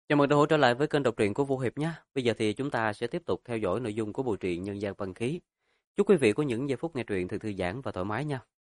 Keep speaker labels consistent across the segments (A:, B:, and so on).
A: Chào mừng đã trở lại với kênh đọc truyện của Vũ Hiệp nhé. Bây giờ thì chúng ta sẽ tiếp tục theo dõi nội dung của bộ truyện Nhân gian Văn Khí. Chúc quý vị có những giây phút nghe truyện thật thư giãn và thoải mái nha.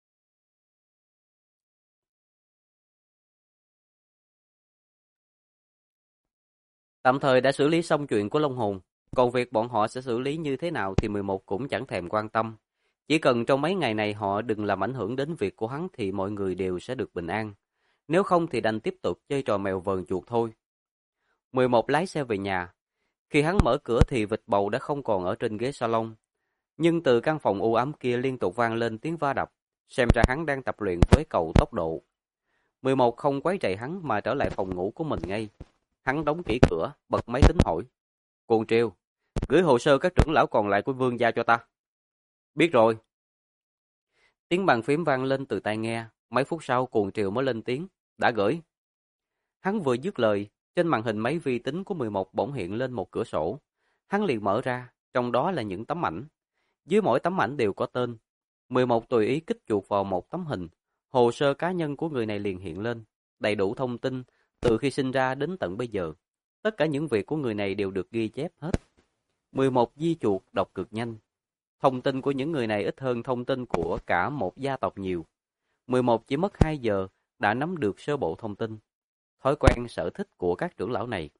A: Tạm thời đã xử lý xong chuyện của Long Hồn, còn việc bọn họ sẽ xử lý như thế nào thì 11 cũng chẳng thèm quan tâm. Chỉ cần trong mấy ngày này họ đừng làm ảnh hưởng đến việc của hắn thì mọi người đều sẽ được bình an. Nếu không thì đành tiếp tục chơi trò mèo vờn chuột thôi. 11 lái xe về nhà. Khi hắn mở cửa thì vịt bầu đã không còn ở trên ghế salon. Nhưng từ căn phòng u ám kia liên tục vang lên tiếng va đập, xem ra hắn đang tập luyện với cầu tốc độ. 11 không quấy rầy hắn mà trở lại phòng ngủ của mình ngay. Hắn đóng kỹ cửa, bật máy tính hỏi. Cuồng Triều, gửi hồ sơ các trưởng lão còn lại của Vương gia cho ta. Biết rồi. Tiếng bàn phím vang lên từ tai nghe, mấy phút sau Cuồng Triều mới lên tiếng. Đã gửi. Hắn vừa dứt lời, trên màn hình máy vi tính của 11 bỗng hiện lên một cửa sổ. Hắn liền mở ra, trong đó là những tấm ảnh. Dưới mỗi tấm ảnh đều có tên. 11 tùy ý kích chuột vào một tấm hình. Hồ sơ cá nhân của người này liền hiện lên. Đầy đủ thông tin, từ khi sinh ra đến tận bây giờ. Tất cả những việc của người này đều được ghi chép hết. 11 di chuột đọc cực nhanh. Thông tin của những người này ít hơn thông tin của cả một gia tộc nhiều. 11 chỉ mất 2 giờ đã nắm được sơ bộ thông tin. Thói quen sở thích của các trưởng lão này.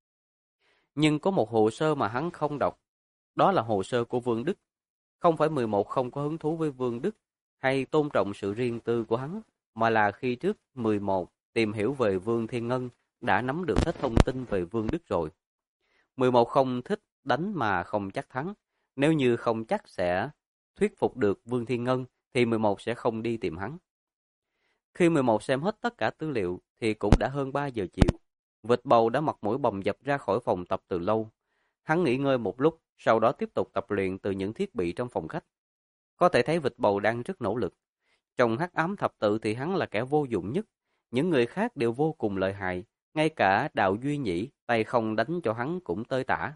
A: Nhưng có một hồ sơ mà hắn không đọc. Đó là hồ sơ của Vương Đức. Không phải 11 không có hứng thú với Vương Đức hay tôn trọng sự riêng tư của hắn, mà là khi trước 11 tìm hiểu về Vương Thiên Ngân đã nắm được hết thông tin về Vương Đức rồi. 11 không thích đánh mà không chắc thắng. Nếu như không chắc sẽ thuyết phục được Vương Thiên Ngân thì 11 sẽ không đi tìm hắn. Khi 11 xem hết tất cả tư liệu thì cũng đã hơn 3 giờ chiều. Vịt bầu đã mặt mũi bầm dập ra khỏi phòng tập từ lâu. Hắn nghỉ ngơi một lúc, sau đó tiếp tục tập luyện từ những thiết bị trong phòng khách. Có thể thấy vịt bầu đang rất nỗ lực. Trong hắc ám thập tự thì hắn là kẻ vô dụng nhất. Những người khác đều vô cùng lợi hại. Ngay cả Đạo Duy Nhĩ, tay không đánh cho hắn cũng tơi tả.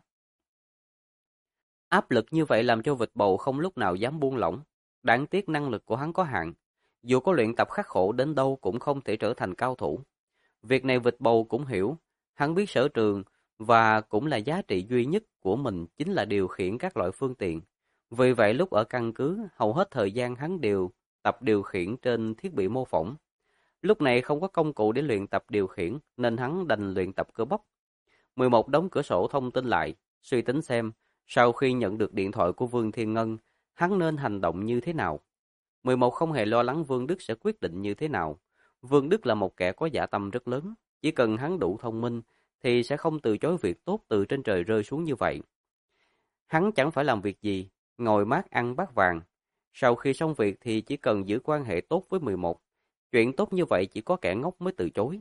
A: Áp lực như vậy làm cho vịt bầu không lúc nào dám buông lỏng. Đáng tiếc năng lực của hắn có hạn. Dù có luyện tập khắc khổ đến đâu cũng không thể trở thành cao thủ. Việc này vịt bầu cũng hiểu. Hắn biết sở trường và cũng là giá trị duy nhất của mình chính là điều khiển các loại phương tiện. Vì vậy lúc ở căn cứ, hầu hết thời gian hắn đều tập điều khiển trên thiết bị mô phỏng. Lúc này không có công cụ để luyện tập điều khiển nên hắn đành luyện tập cơ bắp. 11 đóng cửa sổ thông tin lại, suy tính xem sau khi nhận được điện thoại của Vương Thiên Ngân, hắn nên hành động như thế nào. 11 không hề lo lắng Vương Đức sẽ quyết định như thế nào. Vương Đức là một kẻ có dạ tâm rất lớn, chỉ cần hắn đủ thông minh thì sẽ không từ chối việc tốt từ trên trời rơi xuống như vậy. Hắn chẳng phải làm việc gì, ngồi mát ăn bát vàng. Sau khi xong việc thì chỉ cần giữ quan hệ tốt với 11. Chuyện tốt như vậy chỉ có kẻ ngốc mới từ chối.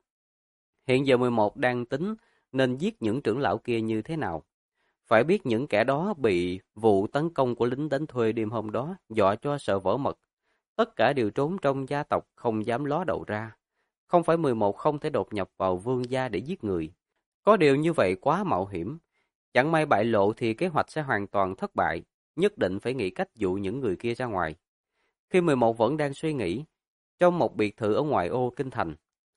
A: Hiện giờ 11 đang tính nên giết những trưởng lão kia như thế nào. Phải biết những kẻ đó bị vụ tấn công của lính đánh thuê đêm hôm đó dọa cho sợ vỡ mật. Tất cả đều trốn trong gia tộc không dám ló đầu ra. Không phải 11 không thể đột nhập vào vương gia để giết người. Có điều như vậy quá mạo hiểm. Chẳng may bại lộ thì kế hoạch sẽ hoàn toàn thất bại. Nhất định phải nghĩ cách dụ những người kia ra ngoài. Khi 11 vẫn đang suy nghĩ, trong một biệt thự ở ngoại ô kinh thành,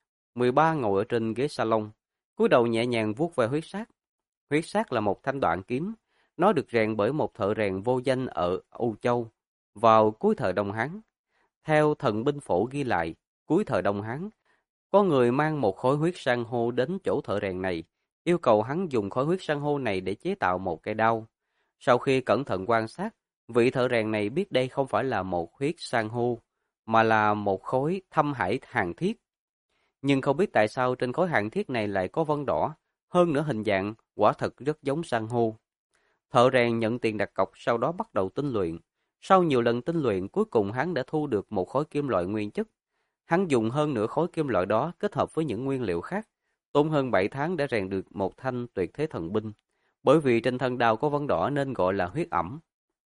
A: 13 ngồi ở trên ghế salon, cúi đầu nhẹ nhàng vuốt ve huyết sát. Huyết sát là một thanh đoạn kiếm, nó được rèn bởi một thợ rèn vô danh ở Âu Châu vào cuối thời Đông Hán. Theo thần binh phổ ghi lại, cuối thời Đông Hán, có người mang một khối huyết san hô đến chỗ thợ rèn này, yêu cầu hắn dùng khối huyết san hô này để chế tạo một cây đao. Sau khi cẩn thận quan sát, vị thợ rèn này biết đây không phải là một huyết san hô, mà là một khối thâm hải hàn thiết. Nhưng không biết tại sao trên khối hàn thiết này lại có vân đỏ, hơn nữa hình dạng quả thật rất giống san hô. Thợ rèn nhận tiền đặt cọc sau đó bắt đầu tinh luyện. Sau nhiều lần tinh luyện, cuối cùng hắn đã thu được một khối kim loại nguyên chất. Hắn dùng hơn nửa khối kim loại đó kết hợp với những nguyên liệu khác, tốn hơn 7 tháng để rèn được một thanh tuyệt thế thần binh. Bởi vì trên thân đao có vân đỏ nên gọi là huyết ẩm.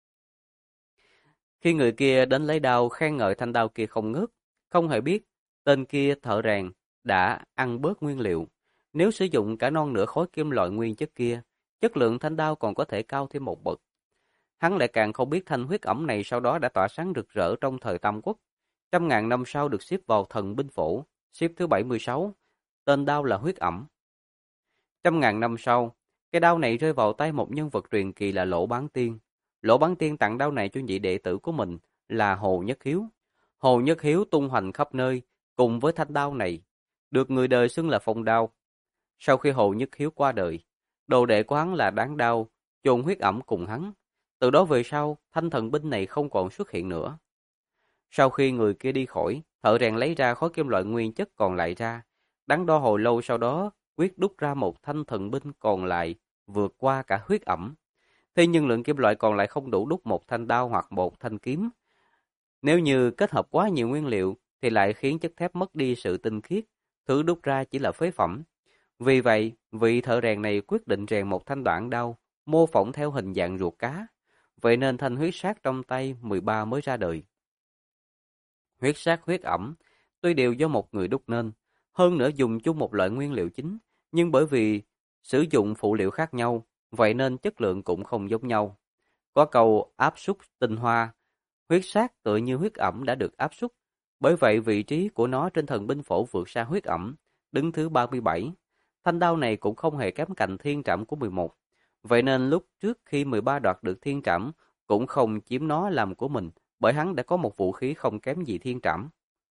A: Khi người kia đến lấy đao khen ngợi thanh đao kia không ngớt, không hề biết tên kia thợ rèn đã ăn bớt nguyên liệu. Nếu sử dụng cả non nửa khối kim loại nguyên chất kia, chất lượng thanh đao còn có thể cao thêm một bậc. Hắn lại càng không biết thanh huyết ẩm này sau đó đã tỏa sáng rực rỡ trong thời Tam Quốc. Trăm ngàn năm sau được xếp vào thần binh phổ, xếp thứ 76, tên đao là huyết ẩm. Trăm ngàn năm sau, cái đao này rơi vào tay một nhân vật truyền kỳ là Lỗ Bán Tiên. Lỗ Bán Tiên tặng đao này cho nhị đệ tử của mình là Hồ Nhất Hiếu. Hồ Nhất Hiếu tung hoành khắp nơi, cùng với thanh đao này, được người đời xưng là phong đao. Sau khi Hồ Nhất Hiếu qua đời, đồ đệ của hắn là Đáng Đao, chôn huyết ẩm cùng hắn. Từ đó về sau, thanh thần binh này không còn xuất hiện nữa. Sau khi người kia đi khỏi, thợ rèn lấy ra khối kim loại nguyên chất còn lại ra. Đắn đo hồi lâu sau đó, quyết đúc ra một thanh thần binh còn lại, vượt qua cả huyết ẩm. Thế nhưng lượng kim loại còn lại không đủ đúc một thanh đao hoặc một thanh kiếm. Nếu như kết hợp quá nhiều nguyên liệu, thì lại khiến chất thép mất đi sự tinh khiết, thứ đúc ra chỉ là phế phẩm. Vì vậy, vị thợ rèn này quyết định rèn một thanh đoạn đao, mô phỏng theo hình dạng ruột cá. Vậy nên thanh huyết sát trong tay 13 mới ra đời. Huyết sát huyết ẩm, tuy đều do một người đúc nên, hơn nữa dùng chung một loại nguyên liệu chính, nhưng bởi vì sử dụng phụ liệu khác nhau, vậy nên chất lượng cũng không giống nhau. Có câu áp suất tinh hoa, huyết sát tựa như huyết ẩm đã được áp suất, bởi vậy vị trí của nó trên thần binh phổ vượt xa huyết ẩm, đứng thứ 37. Thanh đao này cũng không hề kém cạnh thiên trảm của 11. Vậy nên lúc trước khi 13 đoạt được thiên trảm, cũng không chiếm nó làm của mình, bởi hắn đã có một vũ khí không kém gì thiên trảm.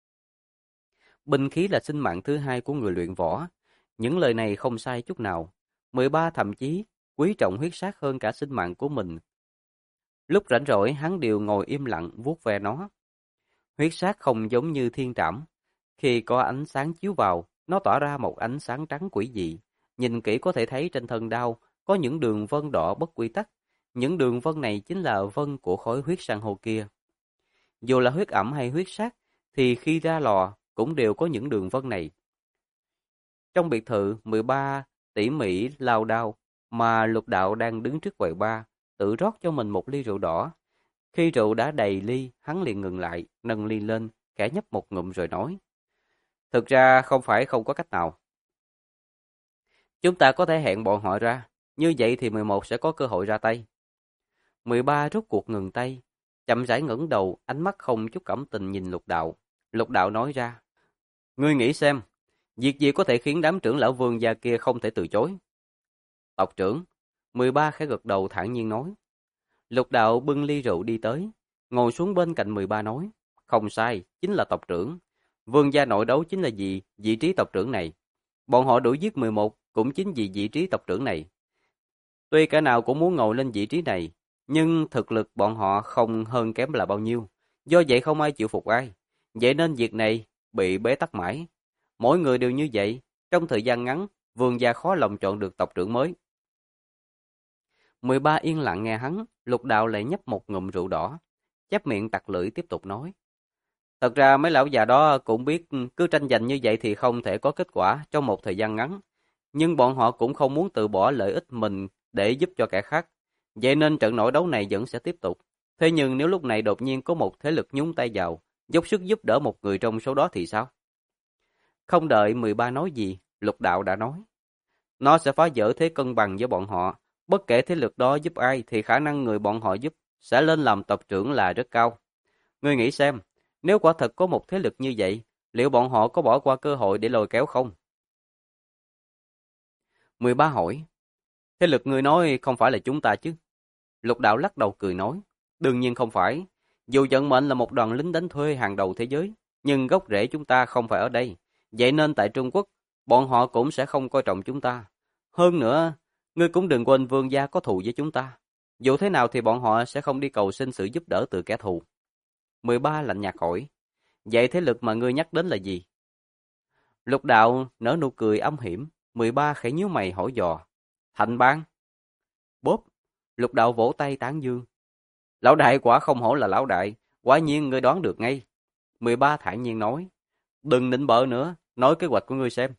A: Binh khí là sinh mạng thứ hai của người luyện võ. Những lời này không sai chút nào. 13 thậm chí quý trọng huyết sát hơn cả sinh mạng của mình. Lúc rảnh rỗi hắn đều ngồi im lặng vuốt ve nó. Huyết sát không giống như thiên trảm. Khi có ánh sáng chiếu vào, nó tỏa ra một ánh sáng trắng quỷ dị. Nhìn kỹ có thể thấy trên thân đao có những đường vân đỏ bất quy tắc. Những đường vân này chính là vân của khối huyết san hô kia. Dù là huyết ẩm hay huyết sát, thì khi ra lò cũng đều có những đường vân này. Trong biệt thự, 13 tỉ mỉ lao đao, mà Lục Đạo đang đứng trước quầy bar, tự rót cho mình một ly rượu đỏ. Khi rượu đã đầy ly, hắn liền ngừng lại, nâng ly lên, khẽ nhấp một ngụm rồi nói. Thực ra không phải không có cách nào. Chúng ta có thể hẹn bọn họ ra, như vậy thì 11 sẽ có cơ hội ra tay. 13 rút cuộc ngừng tay, chậm rãi ngẩng đầu, ánh mắt không chút cảm tình nhìn Lục Đạo. Lục Đạo nói ra, ngươi nghĩ xem, việc gì có thể khiến đám trưởng lão Vương gia kia không thể từ chối? Tộc trưởng, 13 khẽ gật đầu thản nhiên nói. Lục Đạo bưng ly rượu đi tới, ngồi xuống bên cạnh 13 nói, không sai, chính là tộc trưởng. Vương gia nội đấu chính là vì vị trí tộc trưởng này. Bọn họ đuổi giết 11 cũng chính vì vị trí tộc trưởng này. Tuy cả nào cũng muốn ngồi lên vị trí này, nhưng thực lực bọn họ không hơn kém là bao nhiêu. Do vậy không ai chịu phục ai. Vậy nên việc này bị bế tắc mãi. Mỗi người đều như vậy. Trong thời gian ngắn, Vương gia khó lòng chọn được tộc trưởng mới. 13 yên lặng nghe hắn, Lục Đạo lại nhấp một ngụm rượu đỏ. Chép miệng tặc lưỡi tiếp tục nói. Thật ra mấy lão già đó cũng biết cứ tranh giành như vậy thì không thể có kết quả trong một thời gian ngắn. Nhưng bọn họ cũng không muốn từ bỏ lợi ích mình để giúp cho kẻ khác. Vậy nên trận nội đấu này vẫn sẽ tiếp tục. Thế nhưng nếu lúc này đột nhiên có một thế lực nhúng tay vào, dốc sức giúp đỡ một người trong số đó thì sao? Không đợi 13 nói gì, Lục Đạo đã nói. Nó sẽ phá vỡ thế cân bằng với bọn họ. Bất kể thế lực đó giúp ai thì khả năng người bọn họ giúp sẽ lên làm tộc trưởng là rất cao. Ngươi nghĩ xem, nếu quả thật có một thế lực như vậy, liệu bọn họ có bỏ qua cơ hội để lôi kéo không? 13 hỏi. Thế lực ngươi nói không phải là chúng ta chứ? Lục Đạo lắc đầu cười nói. Đương nhiên không phải. Dù vận mệnh là một đoàn lính đánh thuê hàng đầu thế giới, nhưng gốc rễ chúng ta không phải ở đây. Vậy nên tại Trung Quốc, bọn họ cũng sẽ không coi trọng chúng ta. Hơn nữa, ngươi cũng đừng quên Vương gia có thù với chúng ta. Dù thế nào thì bọn họ sẽ không đi cầu xin sự giúp đỡ từ kẻ thù. 13 lạnh nhạt hỏi. Vậy thế lực mà ngươi nhắc đến là gì? Lục Đạo nở nụ cười âm hiểm. 13 khẽ nhíu mày hỏi dò. Thành Bang. Bốp. Lục Đạo vỗ tay tán dương. Lão đại quả không hổ là lão đại. Quả nhiên ngươi đoán được ngay. 13 thản nhiên nói. Đừng nịnh bợ nữa. Nói kế hoạch của ngươi xem.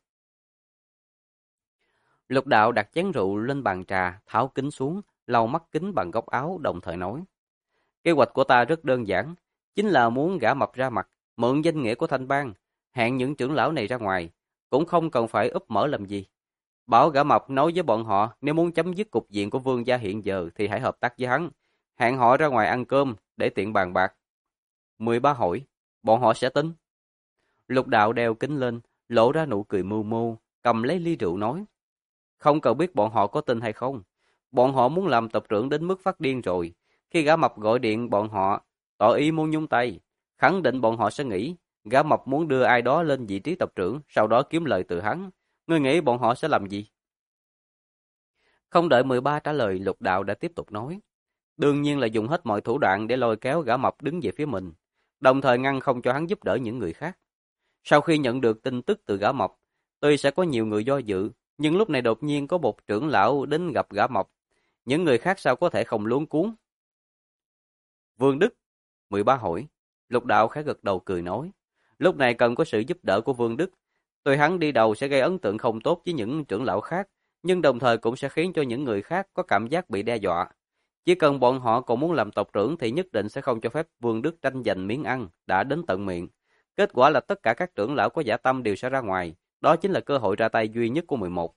A: Lục Đạo đặt chén rượu lên bàn trà, tháo kính xuống, lau mắt kính bằng góc áo, đồng thời nói. Kế hoạch của ta rất đơn giản, chính là muốn gã mập ra mặt, mượn danh nghĩa của Thanh Bang, hẹn những trưởng lão này ra ngoài, cũng không cần phải úp mở làm gì. Bảo gã mập nói với bọn họ, nếu muốn chấm dứt cục diện của Vương gia hiện giờ thì hãy hợp tác với hắn, hẹn họ ra ngoài ăn cơm để tiện bàn bạc. 13 hỏi, bọn họ sẽ tin. Lục Đạo đeo kính lên, lộ ra nụ cười mưu mô, cầm lấy ly rượu nói. Không cần biết bọn họ có tin hay không. Bọn họ muốn làm tộc trưởng đến mức phát điên rồi. Khi gã mập gọi điện bọn họ, tỏ ý muốn nhúng tay. Khẳng định bọn họ sẽ nghĩ, gã mập muốn đưa ai đó lên vị trí tộc trưởng, sau đó kiếm lời từ hắn. Ngươi nghĩ bọn họ sẽ làm gì? Không đợi 13 trả lời, Lục Đạo đã tiếp tục nói. Đương nhiên là dùng hết mọi thủ đoạn để lôi kéo gã mập đứng về phía mình, đồng thời ngăn không cho hắn giúp đỡ những người khác. Sau khi nhận được tin tức từ gã mập, tuy sẽ có nhiều người do dự, nhưng lúc này đột nhiên có một trưởng lão đến gặp gã mập. Những người khác sao có thể không luống cuống? Vương Đức, 13 hỏi. Lục Đạo khẽ gật đầu cười nói. Lúc này cần có sự giúp đỡ của Vương Đức. Tuy hắn đi đầu sẽ gây ấn tượng không tốt với những trưởng lão khác, nhưng đồng thời cũng sẽ khiến cho những người khác có cảm giác bị đe dọa. Chỉ cần bọn họ còn muốn làm tộc trưởng thì nhất định sẽ không cho phép Vương Đức tranh giành miếng ăn đã đến tận miệng. Kết quả là tất cả các trưởng lão có dạ tâm đều sẽ ra ngoài, đó chính là cơ hội ra tay duy nhất của 11.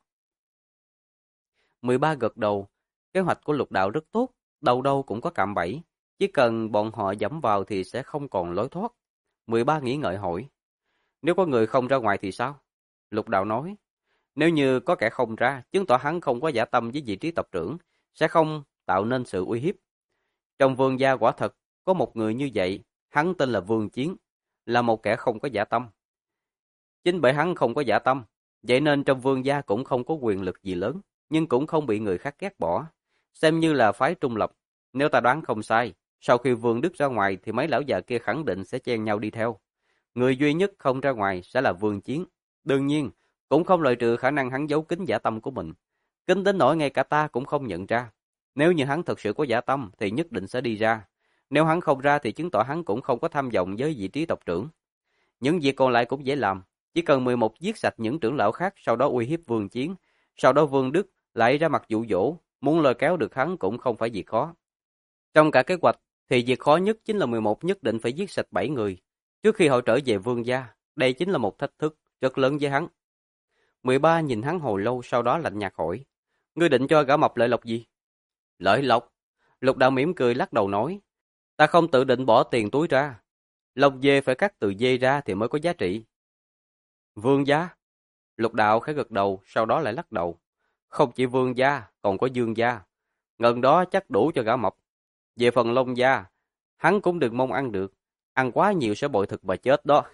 A: 13 gật đầu, kế hoạch của Lục Đạo rất tốt, đâu đâu cũng có cạm bẫy, chỉ cần bọn họ dẫm vào thì sẽ không còn lối thoát. 13 nghĩ ngợi hỏi, nếu có người không ra ngoài thì sao? Lục Đạo nói, nếu như có kẻ không ra, chứng tỏ hắn không có dạ tâm với vị trí tộc trưởng, sẽ không tạo nên sự uy hiếp. Trong Vương gia quả thật có một người như vậy, hắn tên là Vương Chiến, là một kẻ không có dạ tâm. Chính bởi hắn không có dạ tâm, vậy nên trong Vương gia cũng không có quyền lực gì lớn, nhưng cũng không bị người khác ghét bỏ, xem như là phái trung lập. Nếu ta đoán không sai, sau khi Vương Đức ra ngoài thì mấy lão già kia khẳng định sẽ chen nhau đi theo. Người duy nhất không ra ngoài sẽ là Vương Chiến. Đương nhiên, cũng không loại trừ khả năng hắn giấu kín dạ tâm của mình. Kín đến nỗi ngay cả ta cũng không nhận ra. Nếu như hắn thật sự có dạ tâm thì nhất định sẽ đi ra. Nếu hắn không ra thì chứng tỏ hắn cũng không có tham vọng với vị trí tộc trưởng. Những việc còn lại cũng dễ làm. Chỉ cần 11 giết sạch những trưởng lão khác, sau đó uy hiếp Vương Chiến. Sau đó Vương Đức lại ra mặt dụ dỗ, muốn lôi kéo được hắn cũng không phải việc khó. Trong cả kế hoạch thì việc khó nhất chính là 11 nhất định phải giết sạch 7 người. Trước khi họ trở về Vương gia, đây chính là một thách thức rất lớn với hắn. 13 nhìn hắn hồi lâu, sau đó lạnh nhạt hỏi, ngươi định cho gã mập lợi lộc gì? Lợi lộc? Lục Đạo mỉm cười lắc đầu nói, ta không tự định bỏ tiền túi ra. Lộc dê phải cắt từ dê ra thì mới có giá trị. Vương gia? Lục Đạo khẽ gật đầu, sau đó lại lắc đầu. Không chỉ vương gia, còn có dương gia. Ngần đó chắc đủ cho gã mập. Về phần Long gia, hắn cũng đừng mong ăn được. Ăn quá nhiều sẽ bội thực mà chết đó.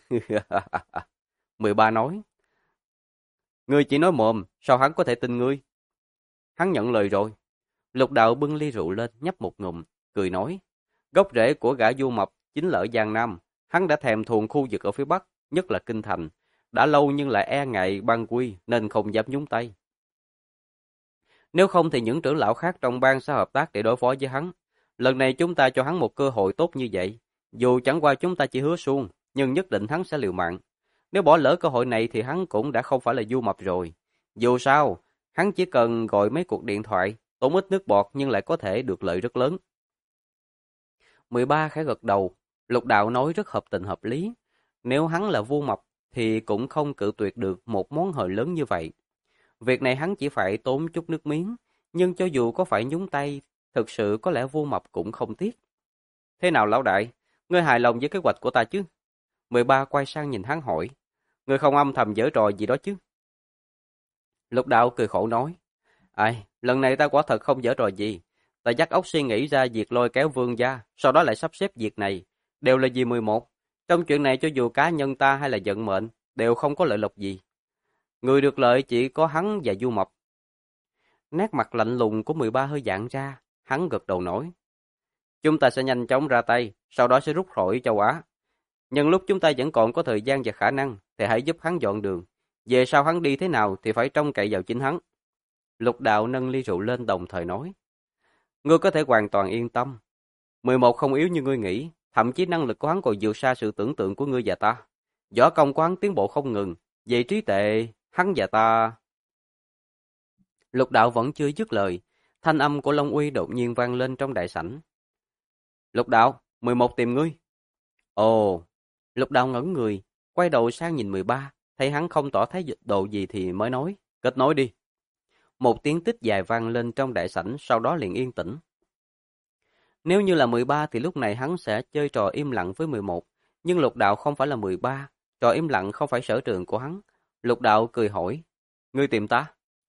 A: 13 nói, ngươi chỉ nói mồm, sao hắn có thể tin ngươi? Hắn nhận lời rồi. Lục Đạo bưng ly rượu lên, nhấp một ngụm, cười nói, gốc rễ của gã du mập chính là ở Giang Nam. Hắn đã thèm thuồng khu vực ở phía Bắc, nhất là Kinh Thành. Đã lâu nhưng lại e ngại bang quy nên không dám nhúng tay. Nếu không thì những trưởng lão khác trong bang sẽ hợp tác để đối phó với hắn. Lần này chúng ta cho hắn một cơ hội tốt như vậy. Dù chẳng qua chúng ta chỉ hứa suông, nhưng nhất định hắn sẽ liều mạng. Nếu bỏ lỡ cơ hội này thì hắn cũng đã không phải là du mập rồi. Dù sao, hắn chỉ cần gọi mấy cuộc điện thoại, tốn ít nước bọt nhưng lại có thể được lợi rất lớn. 13 khẽ gật đầu, Lục Đạo nói rất hợp tình hợp lý. Nếu hắn là vua mập thì cũng không cự tuyệt được một món hời lớn như vậy. Việc này hắn chỉ phải tốn chút nước miếng, nhưng cho dù có phải nhúng tay, thực sự có lẽ vua mập cũng không tiếc. Thế nào lão đại, ngươi hài lòng với kế hoạch của ta chứ? 13 quay sang nhìn hắn hỏi, ngươi không âm thầm giở trò gì đó chứ? Lục Đạo cười khổ nói, ai, lần này ta quả thật không giở trò gì. Ta dắt óc suy nghĩ ra việc lôi kéo vương gia, sau đó lại sắp xếp việc này. Đều là vì 11. Trong chuyện này cho dù cá nhân ta hay là vận mệnh, đều không có lợi lộc gì. Người được lợi chỉ có hắn và Du Mập. Nét mặt lạnh lùng của 13 hơi giãn ra, hắn gật đầu nói. Chúng ta sẽ nhanh chóng ra tay, sau đó sẽ rút khỏi châu Á. Nhưng lúc chúng ta vẫn còn có thời gian và khả năng, thì hãy giúp hắn dọn đường. Về sau hắn đi thế nào thì phải trông cậy vào chính hắn. Lục Đạo nâng ly rượu lên đồng thời nói. Ngươi có thể hoàn toàn yên tâm. 11 không yếu như ngươi nghĩ, thậm chí năng lực của hắn còn vượt xa sự tưởng tượng của ngươi và ta. Võ công của hắn tiến bộ không ngừng, về trí tuệ, hắn và ta... Lục Đạo vẫn chưa dứt lời, thanh âm của Long Uy đột nhiên vang lên trong đại sảnh. Lục Đạo, 11 tìm ngươi. Ồ, Lục Đạo ngẩn người, quay đầu sang nhìn 13, thấy hắn không tỏ thái độ gì thì mới nói, kết nối đi. Một tiếng tích dài vang lên trong đại sảnh, sau đó liền yên tĩnh. Nếu như là 13 thì lúc này hắn sẽ chơi trò im lặng với 11, nhưng Lục Đạo không phải là 13, trò im lặng không phải sở trường của hắn. Lục Đạo cười hỏi, ngươi tìm ta?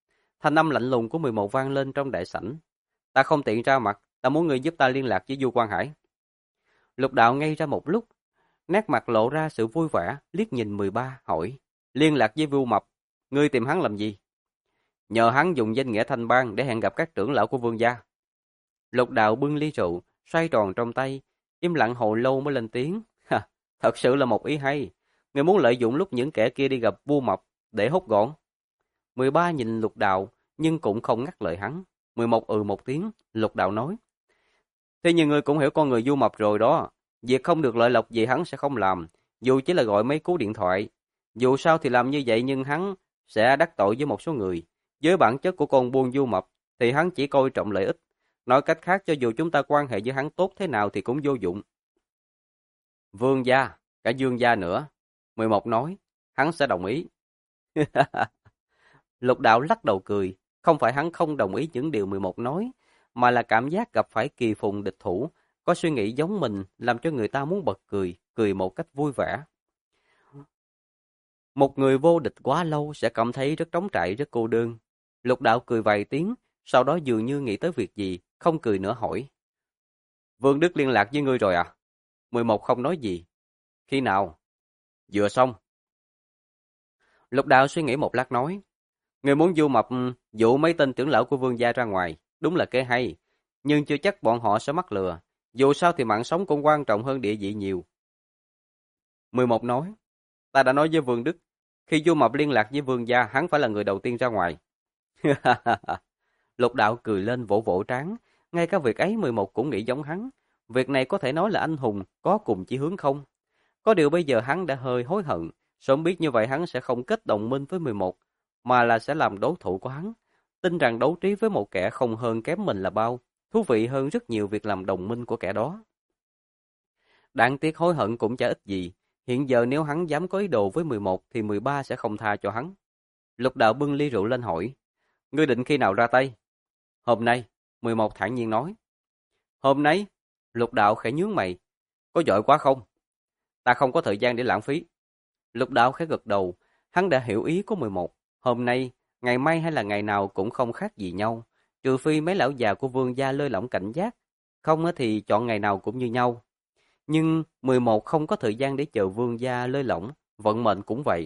A: Thanh âm lạnh lùng của 11 vang lên trong đại sảnh. Ta không tiện ra mặt, ta muốn ngươi giúp ta liên lạc với Du Quang Hải. Lục Đạo ngây ra một lúc, nét mặt lộ ra sự vui vẻ, liếc nhìn 13, hỏi. Liên lạc với Vưu Mập, ngươi tìm hắn làm gì? Nhờ hắn dùng danh nghĩa Thanh Bang để hẹn gặp các trưởng lão của Vương gia. Lục Đạo bưng ly rượu, xoay tròn trong tay, im lặng hồi lâu mới lên tiếng. Ha, thật sự là một ý hay. Ngươi muốn lợi dụng lúc những kẻ kia đi gặp Vưu Mập để hốt gọn. 13 nhìn Lục Đạo, nhưng cũng không ngắt lời hắn. 11 một tiếng, Lục Đạo nói. Thế nhưng ngươi cũng hiểu con người Du Mập rồi đó. Việc không được lợi lộc gì hắn sẽ không làm, dù chỉ là gọi mấy cú điện thoại. Dù sao thì làm như vậy nhưng hắn sẽ đắc tội với một số người. Với bản chất của con buôn Du Mập thì hắn chỉ coi trọng lợi ích. Nói cách khác, cho dù chúng ta quan hệ với hắn tốt thế nào thì cũng vô dụng. Vương gia, cả Dương gia nữa. 11 nói, hắn sẽ đồng ý. Lục Đạo lắc đầu cười, không phải hắn không đồng ý những điều 11 nói, mà là cảm giác gặp phải kỳ phùng địch thủ, có suy nghĩ giống mình làm cho người ta muốn bật cười, cười một cách vui vẻ. Một người vô địch quá lâu sẽ cảm thấy rất trống trải, rất cô đơn. Lục Đạo cười vài tiếng, sau đó dường như nghĩ tới việc gì, không cười nữa hỏi. Vương Đức liên lạc với ngươi rồi à? 11 không nói gì. Khi nào? Vừa xong. Lục Đạo suy nghĩ một lát nói. Người muốn Du Mập dụ mấy tên trưởng lão của Vương gia ra ngoài, đúng là kế hay, nhưng chưa chắc bọn họ sẽ mắc lừa. Dù sao thì mạng sống cũng quan trọng hơn địa vị nhiều. 11 nói, ta đã nói với Vương Đức, khi Du Mập liên lạc với Vương gia, hắn phải là người đầu tiên ra ngoài. Lục Đạo cười lên vỗ vỗ trán, ngay cả việc ấy 11 cũng nghĩ giống hắn. Việc này có thể nói là anh hùng, có cùng chí hướng không? Có điều bây giờ hắn đã hơi hối hận, sớm biết như vậy hắn sẽ không kết đồng minh với 11, mà là sẽ làm đối thủ của hắn. Tin rằng đấu trí với một kẻ không hơn kém mình là bao, thú vị hơn rất nhiều việc làm đồng minh của kẻ đó. Đáng tiếc hối hận cũng chả ích gì, hiện giờ nếu hắn dám có ý đồ với 11 thì 13 sẽ không tha cho hắn. Lục Đạo bưng ly rượu lên hỏi, ngươi định khi nào ra tay? Hôm nay, 11 thản nhiên nói. Hôm nay? Lục Đạo khẽ nhướng mày, có giỏi quá không? Ta không có thời gian để lãng phí. Lục Đạo khẽ gật đầu, hắn đã hiểu ý của 11. Hôm nay, ngày mai hay là ngày nào cũng không khác gì nhau, trừ phi mấy lão già của Vương gia lơi lỏng cảnh giác, không thì chọn ngày nào cũng như nhau. Nhưng 11 không có thời gian để chờ Vương gia lơi lỏng, vận mệnh cũng vậy.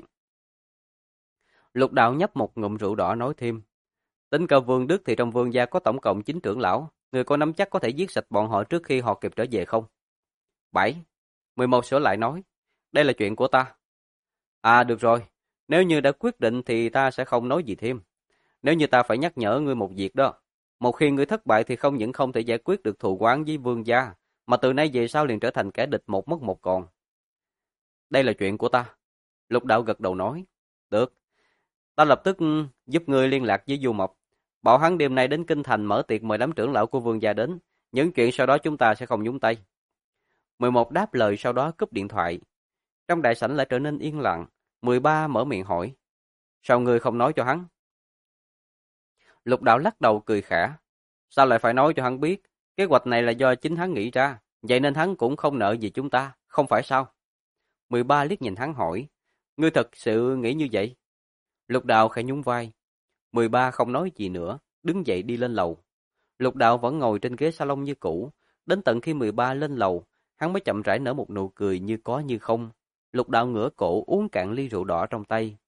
A: Lục Đạo nhấp một ngụm rượu đỏ nói thêm, tính cả Vương Đức thì trong Vương gia có tổng cộng 9 trưởng lão, người có nắm chắc có thể giết sạch bọn họ trước khi họ kịp trở về không? 7. 11 sửa lại nói, đây là chuyện của ta. À được rồi, nếu như đã quyết định thì ta sẽ không nói gì thêm. Nếu như ta phải nhắc nhở ngươi một việc đó, một khi ngươi thất bại thì không những không thể giải quyết được thù oán với Vương gia, mà từ nay về sau liền trở thành kẻ địch một mất một còn. Đây là chuyện của ta. Lục Đạo gật đầu nói, được, ta lập tức giúp ngươi liên lạc với Du Mộc, bảo hắn đêm nay đến Kinh Thành mở tiệc mời đám trưởng lão của Vương gia đến, những chuyện sau đó chúng ta sẽ không nhúng tay. 11 đáp lời sau đó cúp điện thoại. Trong đại sảnh lại trở nên yên lặng, 13 mở miệng hỏi, sao ngươi không nói cho hắn? Lục Đạo lắc đầu cười khẽ, sao lại phải nói cho hắn biết, kế hoạch này là do chính hắn nghĩ ra, vậy nên hắn cũng không nợ gì chúng ta, không phải sao? 13 liếc nhìn hắn hỏi, ngươi thật sự nghĩ như vậy? Lục Đạo khẽ nhún vai. 13 không nói gì nữa, đứng dậy đi lên lầu. Lục Đạo vẫn ngồi trên ghế salon như cũ, đến tận khi 13 lên lầu, hắn mới chậm rãi nở một nụ cười như có như không. Lục Đạo ngửa cổ uống cạn ly rượu đỏ trong tay.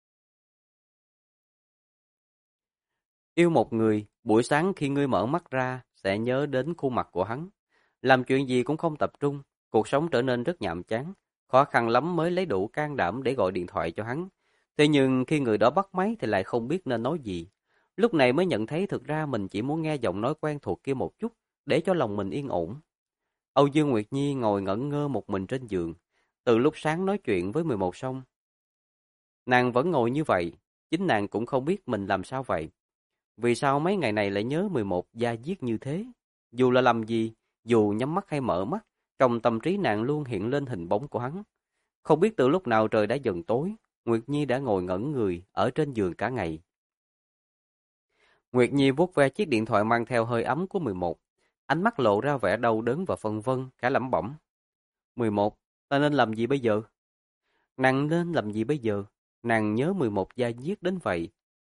A: Yêu một người, buổi sáng khi ngươi mở mắt ra, sẽ nhớ đến khuôn mặt của hắn. Làm chuyện gì cũng không tập trung, cuộc sống trở nên rất nhàm chán, khó khăn lắm mới lấy đủ can đảm để gọi điện thoại cho hắn. Thế nhưng khi người đó bắt máy thì lại không biết nên nói gì. Lúc này mới nhận thấy thực ra mình chỉ muốn nghe giọng nói quen thuộc kia một chút, để cho lòng mình yên ổn. Âu Dương Nguyệt Nhi ngồi ngẩn ngơ một mình trên giường, từ lúc sáng nói chuyện với 11 xong. Nàng vẫn ngồi như vậy, chính nàng cũng không biết mình làm sao vậy. Vì sao mấy ngày này lại nhớ 11 da diết như thế? Dù là làm gì, dù nhắm mắt hay mở mắt, trong tâm trí nàng luôn hiện lên hình bóng của hắn. Không biết từ lúc nào trời đã dần tối, Nguyệt Nhi đã ngồi ngẩn người ở trên giường cả ngày. Nguyệt Nhi vuốt ve chiếc điện thoại mang theo hơi ấm của 11, ánh mắt lộ ra vẻ đau đớn và phân vân, khá lẩm bẩm. 11, ta nên làm gì bây giờ? Nàng nên làm gì bây giờ? Nàng nhớ 11 da diết đến vậy.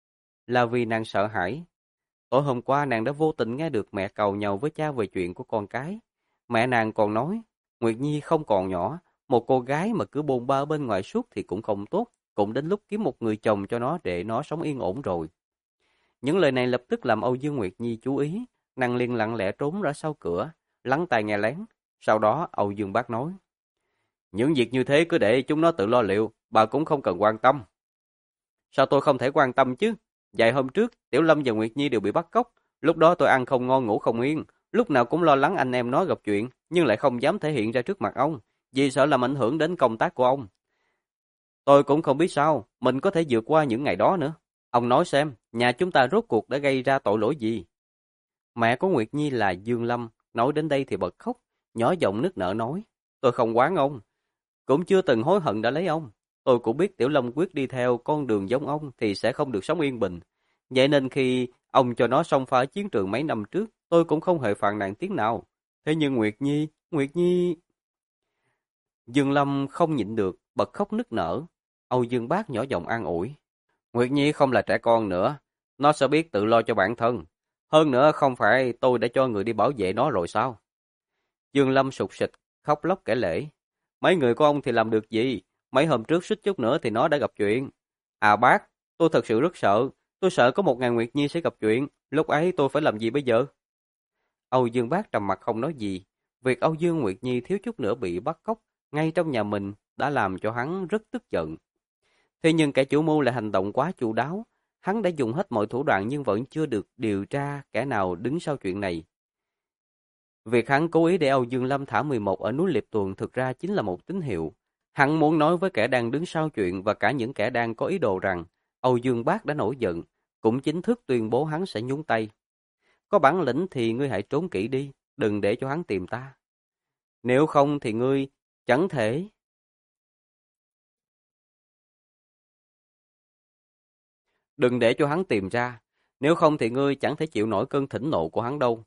A: là vì nàng sợ hãi. Tối hôm qua nàng đã vô tình nghe được mẹ càu nhàu với cha về chuyện của con cái. Mẹ nàng còn nói, Nguyệt Nhi không còn nhỏ, một cô gái mà cứ bôn ba ở bên ngoài suốt thì cũng không tốt, cũng đến lúc kiếm một người chồng cho nó để nó sống yên ổn rồi. Những lời này lập tức làm Âu Dương Nguyệt Nhi chú ý, nàng liền lặng lẽ trốn ra sau cửa, lắng tai nghe lén. Sau đó Âu Dương Bác nói, những việc như thế cứ để chúng nó tự lo liệu, bà cũng không cần quan tâm. Sao tôi không thể quan tâm chứ? Vài hôm trước, Tiểu Lâm và Nguyệt Nhi đều bị bắt cóc. Lúc đó tôi ăn không ngon ngủ không yên. Lúc nào cũng lo lắng anh em nó gặp chuyện, nhưng lại không dám thể hiện ra trước mặt ông, vì sợ làm ảnh hưởng đến công tác của ông. Tôi cũng không biết sao, mình có thể vượt qua những ngày đó nữa. Ông nói xem, nhà chúng ta rốt cuộc đã gây ra tội lỗi gì? Mẹ của Nguyệt Nhi là Dương Lâm, nói đến đây thì bật khóc, nhỏ giọng nức nở nói, tôi không oán ông, cũng chưa từng hối hận đã lấy ông. Tôi cũng biết Tiểu Lâm quyết đi theo con đường giống ông thì sẽ không được sống yên bình. Vậy nên khi ông cho nó xông pha chiến trường mấy năm trước, tôi cũng không hề phàn nàn tiếng nào. Thế nhưng Nguyệt Nhi... Dương Lâm không nhịn được, bật khóc nức nở. Âu Dương Bác nhỏ giọng an ủi. Nguyệt Nhi không là trẻ con nữa, nó sẽ biết tự lo cho bản thân. Hơn nữa không phải tôi đã cho người đi bảo vệ nó rồi sao? Dương Lâm sụt sịt, khóc lóc kể lể. Mấy người của ông thì làm được gì? Mấy hôm trước suýt chút nữa thì nó đã gặp chuyện. À bác, tôi thật sự rất sợ. Tôi sợ có 1.000 Nguyệt Nhi sẽ gặp chuyện. Lúc ấy tôi phải làm gì bây giờ? Âu Dương Bác trầm mặt không nói gì. Việc Âu Dương Nguyệt Nhi thiếu chút nữa bị bắt cóc ngay trong nhà mình đã làm cho hắn rất tức giận. Thế nhưng kẻ chủ mưu lại hành động quá chu đáo. Hắn đã dùng hết mọi thủ đoạn nhưng vẫn chưa được điều tra kẻ nào đứng sau chuyện này. Việc hắn cố ý để Âu Dương Lâm thả 11 ở núi Liệp Tuần thực ra chính là một tín hiệu. Hắn muốn nói với kẻ đang đứng sau chuyện và cả những kẻ đang có ý đồ rằng Âu Dương Bác đã nổi giận, cũng chính thức tuyên bố hắn sẽ nhúng tay. Có bản lĩnh thì ngươi hãy trốn kỹ đi, đừng để cho hắn tìm ta. Nếu không thì ngươi chẳng thể... Đừng để cho hắn tìm ra, nếu không thì ngươi chẳng thể chịu nổi cơn thịnh nộ của hắn đâu.